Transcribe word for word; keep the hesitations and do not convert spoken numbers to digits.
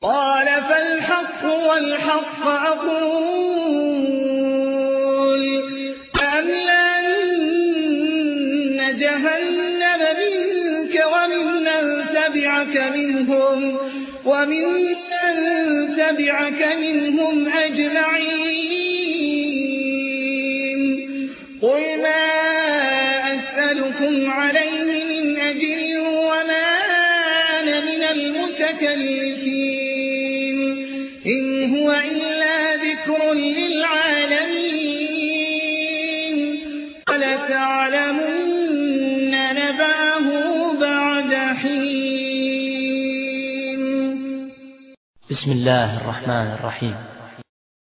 قال فالحق والحق أقول لأملأن جهنم منك وممن تبعك منهم وممن تبعك منهم أجمعين قل ما أسألكم عليه من أجر وما أنا من المتكلفين إن هو إلا ذكر للعالمين ولتعلمن نبأه بعد حين. بسم الله الرحمن الرحيم.